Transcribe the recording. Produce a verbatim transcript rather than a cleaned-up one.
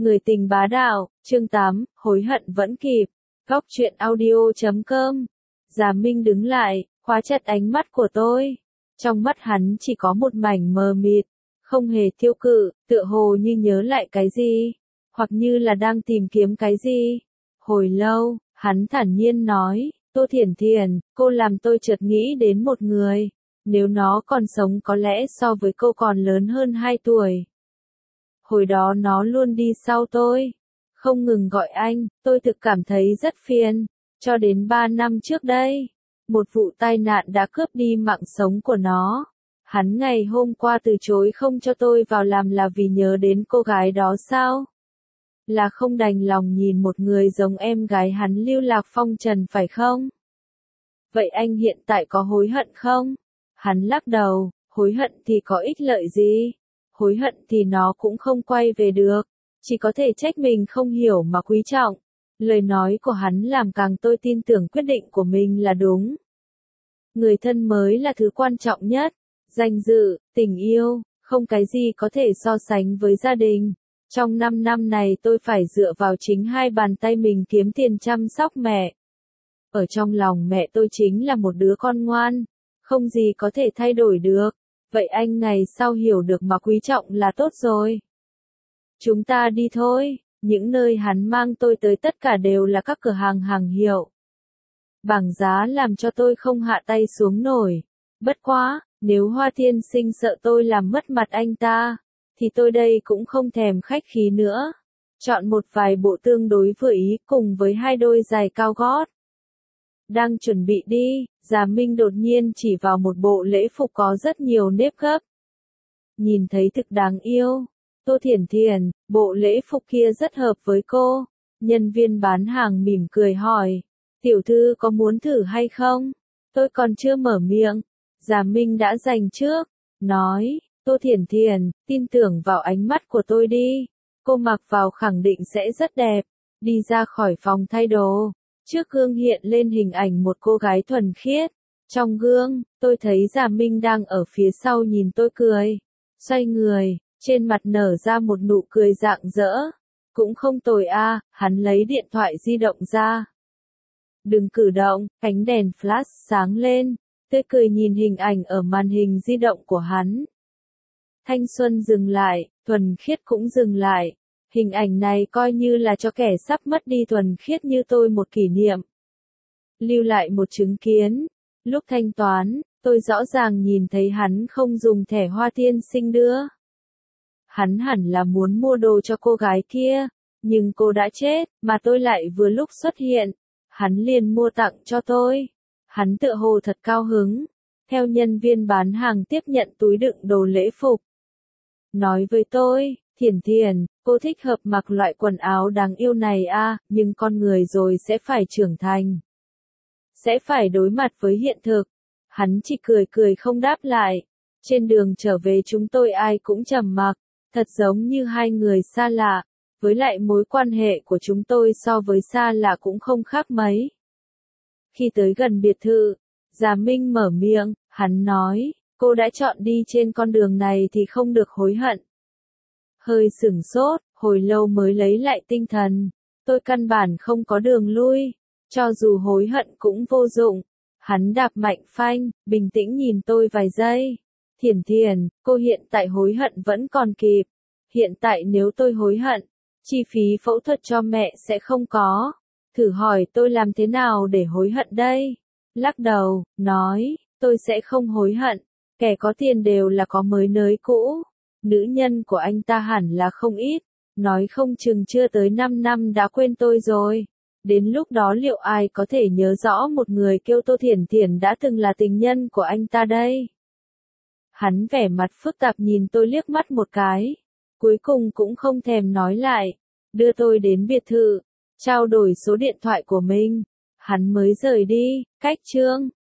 Người tình bá đạo, chương tám, hối hận vẫn kịp. Góc truyện audio chấm com. Già Minh đứng lại, khóa chặt ánh mắt của tôi. Trong mắt hắn chỉ có một mảnh mờ mịt, không hề tiêu cự, tựa hồ như nhớ lại cái gì, hoặc như là đang tìm kiếm cái gì. Hồi lâu, hắn thản nhiên nói, Tô Thiển Thiển, cô làm tôi chợt nghĩ đến một người. Nếu nó còn sống có lẽ so với cô còn lớn hơn hai tuổi. Hồi đó nó luôn đi sau tôi, không ngừng gọi anh, tôi thực cảm thấy rất phiền. Cho đến ba năm trước đây, một vụ tai nạn đã cướp đi mạng sống của nó. Hắn ngày hôm qua từ chối không cho tôi vào làm là vì nhớ đến cô gái đó sao? Là không đành lòng nhìn một người giống em gái hắn lưu lạc phong trần phải không? Vậy anh hiện tại có hối hận không? Hắn lắc đầu, hối hận thì có ích lợi gì? Hối hận thì nó cũng không quay về được, chỉ có thể trách mình không hiểu mà quý trọng. Lời nói của hắn làm càng tôi tin tưởng quyết định của mình là đúng. Người thân mới là thứ quan trọng nhất, danh dự, tình yêu, không cái gì có thể so sánh với gia đình. Trong năm năm này tôi phải dựa vào chính hai bàn tay mình kiếm tiền chăm sóc mẹ. Ở trong lòng mẹ tôi chính là một đứa con ngoan, không gì có thể thay đổi được. Vậy anh ngày sau hiểu được mà quý trọng là tốt rồi. Chúng ta đi thôi, những nơi hắn mang tôi tới tất cả đều là các cửa hàng hàng hiệu. Bảng giá làm cho tôi không hạ tay xuống nổi. Bất quá, nếu Hoa Thiên Sinh sợ tôi làm mất mặt anh ta, thì tôi đây cũng không thèm khách khí nữa. Chọn một vài bộ tương đối vừa ý cùng với hai đôi giày cao gót. Đang chuẩn bị đi, Già Minh đột nhiên chỉ vào một bộ lễ phục có rất nhiều nếp gấp. Nhìn thấy thực đáng yêu. Tô Thiển Thiển, bộ lễ phục kia rất hợp với cô. Nhân viên bán hàng mỉm cười hỏi. Tiểu thư có muốn thử hay không? Tôi còn chưa mở miệng. Già Minh đã giành trước. Nói, Tô Thiển Thiển, tin tưởng vào ánh mắt của tôi đi. Cô mặc vào khẳng định sẽ rất đẹp. Đi ra khỏi phòng thay đồ. Trước gương hiện lên hình ảnh một cô gái thuần khiết. Trong gương, tôi thấy Già Minh đang ở phía sau nhìn tôi cười. Xoay người, trên mặt nở ra một nụ cười rạng rỡ. Cũng không tồi a, hắn lấy điện thoại di động ra. Đừng cử động, ánh đèn flash sáng lên. Tôi cười nhìn hình ảnh ở màn hình di động của hắn. Thanh xuân dừng lại, thuần khiết cũng dừng lại. Hình ảnh này coi như là cho kẻ sắp mất đi thuần khiết như tôi một kỷ niệm. Lưu lại một chứng kiến. Lúc thanh toán, tôi rõ ràng nhìn thấy hắn không dùng thẻ Hoa Thiên Sinh đưa. Hắn hẳn là muốn mua đồ cho cô gái kia, nhưng cô đã chết, mà tôi lại vừa lúc xuất hiện. Hắn liền mua tặng cho tôi. Hắn tựa hồ thật cao hứng. Theo nhân viên bán hàng tiếp nhận túi đựng đồ lễ phục. Nói với tôi, Thiển Thiển, cô thích hợp mặc loại quần áo đáng yêu này à, nhưng con người rồi sẽ phải trưởng thành. Sẽ phải đối mặt với hiện thực. Hắn chỉ cười cười không đáp lại. Trên đường trở về chúng tôi ai cũng trầm mặc, thật giống như hai người xa lạ, với lại mối quan hệ của chúng tôi so với xa lạ cũng không khác mấy. Khi tới gần biệt thự, Già Minh mở miệng, hắn nói, cô đã chọn đi trên con đường này thì không được hối hận. Hơi sửng sốt, hồi lâu mới lấy lại tinh thần. Tôi căn bản không có đường lui, cho dù hối hận cũng vô dụng. Hắn đạp mạnh phanh, bình tĩnh nhìn tôi vài giây. Thiển Thiển, cô hiện tại hối hận vẫn còn kịp. Hiện tại nếu tôi hối hận, chi phí phẫu thuật cho mẹ sẽ không có. Thử hỏi tôi làm thế nào để hối hận đây? Lắc đầu, nói, tôi sẽ không hối hận. Kẻ có tiền đều là có mới nới cũ. Nữ nhân của anh ta hẳn là không ít. Nói không chừng chưa tới năm năm đã quên tôi rồi. Đến lúc đó liệu ai có thể nhớ rõ một người kêu Tô Thiển Thiển đã từng là tình nhân của anh ta đây? Hắn vẻ mặt phức tạp nhìn tôi liếc mắt một cái. Cuối cùng cũng không thèm nói lại. Đưa tôi đến biệt thự. Trao đổi số điện thoại của mình. Hắn mới rời đi. Cách chương.